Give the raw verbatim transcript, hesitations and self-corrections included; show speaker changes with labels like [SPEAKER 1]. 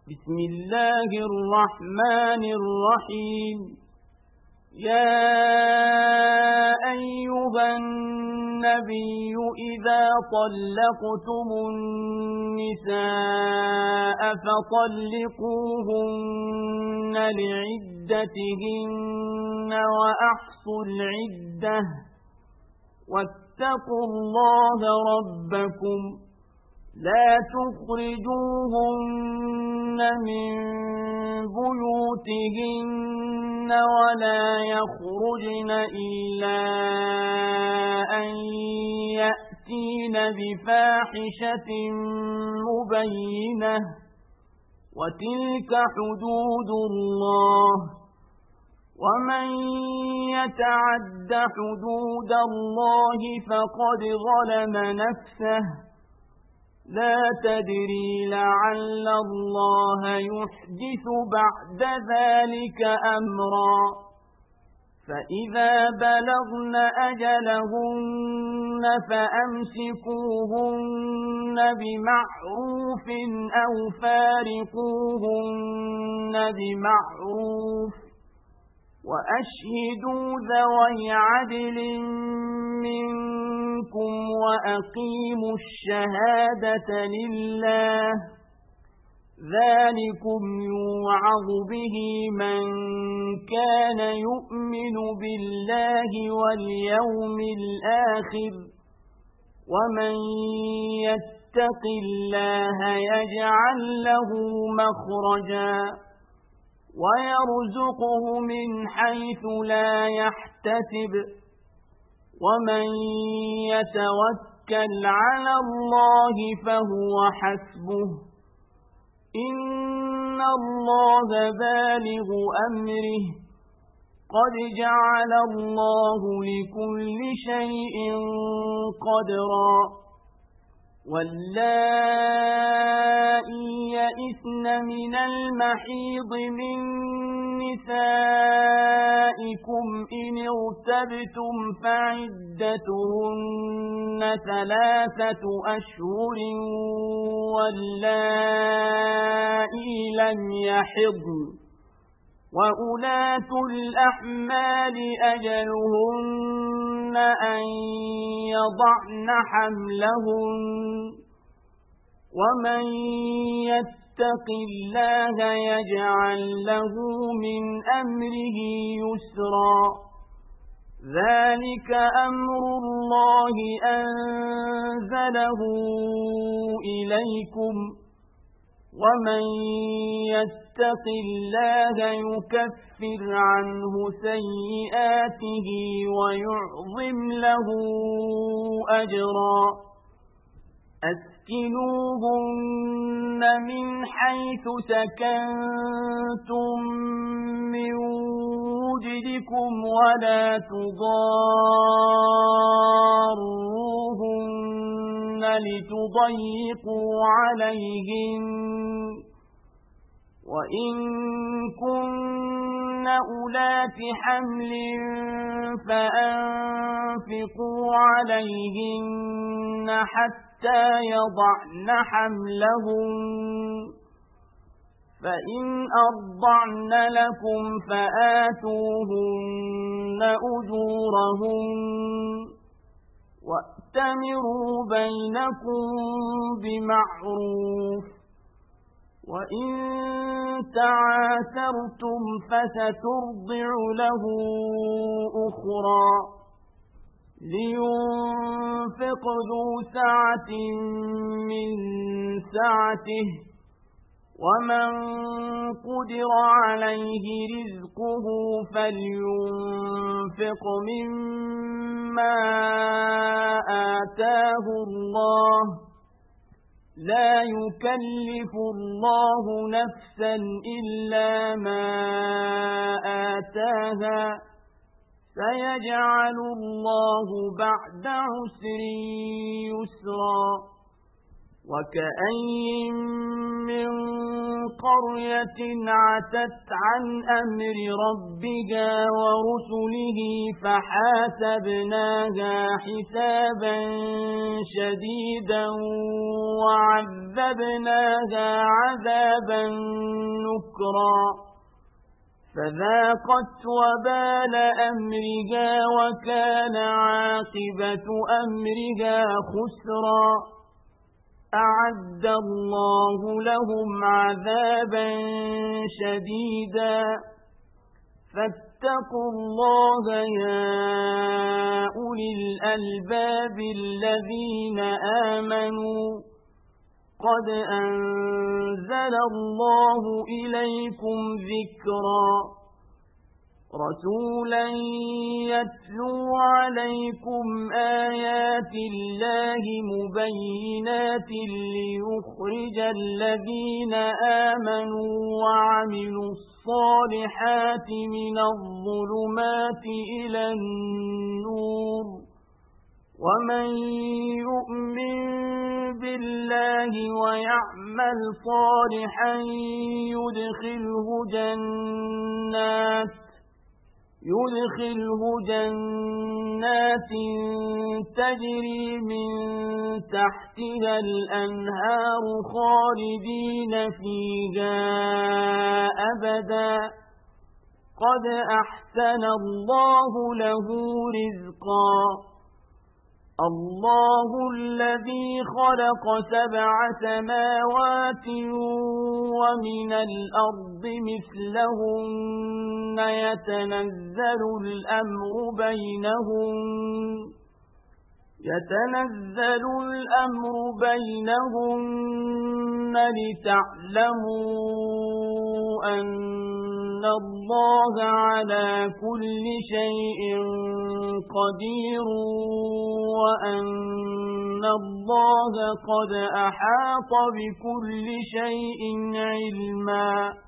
[SPEAKER 1] بسم الله الرحمن الرحيم يا أيها النبي إذا طلقتم النساء فطلقوهن لعدتهن وأحصوا العدة واتقوا الله ربكم لا تخرجوهن من بيوتهن ولا يخرجن إلا أن يأتين بفاحشة مبينة وتلك حدود الله ومن يتعد حدود الله فقد ظلم نفسه لا تدري لعل الله يحدث بعد ذلك أمرا فإذا بلغن أجلهن فأمسكوهن بمعروف أو فارقوهن بمعروف وأشهدوا ذوي عدل منكم وأقيموا الشهادة لله ذلكم يوعظ به من كان يؤمن بالله واليوم الآخر ومن يتق الله يجعل له مخرجا ويرزقه من حيث لا يحتسب ومن يتوكل على الله فهو حسبه إن الله بالغ أمره قد جعل الله لكل شيء قدرا واللائي يئسن من المحيض من نسائكم إن ارتبتم فعدتهن ثلاثة أشهر واللائي لم يحضن وأولاة الأحمال أجلهن أن يضعن حملهن ومن يتق الله يجعل له من أمره يسرا ذلك أمر الله أنزله إليكم ومن يتق الله يكفر عنه سيئاته ويعظم له أجرا أسكنوهن من حيث سكنتم من وجدكم ولا تضاروهن لتضيقوا عليهن وإن كن أولات حمل فأنفقوا عليهن حتى يضعن حملهن فإن أرضعن لكم فآتوهن أجورهن وأتمروا بينكم بمعروف وإن تعاثرتم فسترضع له أخرى لينفق ذو سعة من سعته ومن قدر عليه رزقه فلينفق مما آتاه الله لا يكلف الله نفسا إلا ما آتاها سيجعل الله بعد عسر يسرا وكأين من قرية عتت عن أمر ربها ورسله فحاسبناها حسابا شديدا وعذبناها عذابا نكرا فذاقت وبال أمرها وكان عاقبة أمرها خسرا أعد الله لهم عذابا شديدا فاتقوا الله يا أولي الألباب الذين آمنوا قد أنزل الله إليكم ذكرا رسولا يتلو عليكم آيات الله مبينات ليخرج الذين آمنوا وعملوا الصالحات من الظلمات إلى النور ومن يؤمن بالله ويعمل صالحا يدخله جنات يدخله جنات تجري من تحتها الأنهار خالدين فيها أبدا قد أحسن الله له رزقا الله الذي خلق سبع سماوات ومن الأرض مثلهن يتنزل الأمر بينهم يتنزل الأمر بينهن لتعلموا أن الله على كل شيء قدير وأن الله قد أحاط بكل شيء علما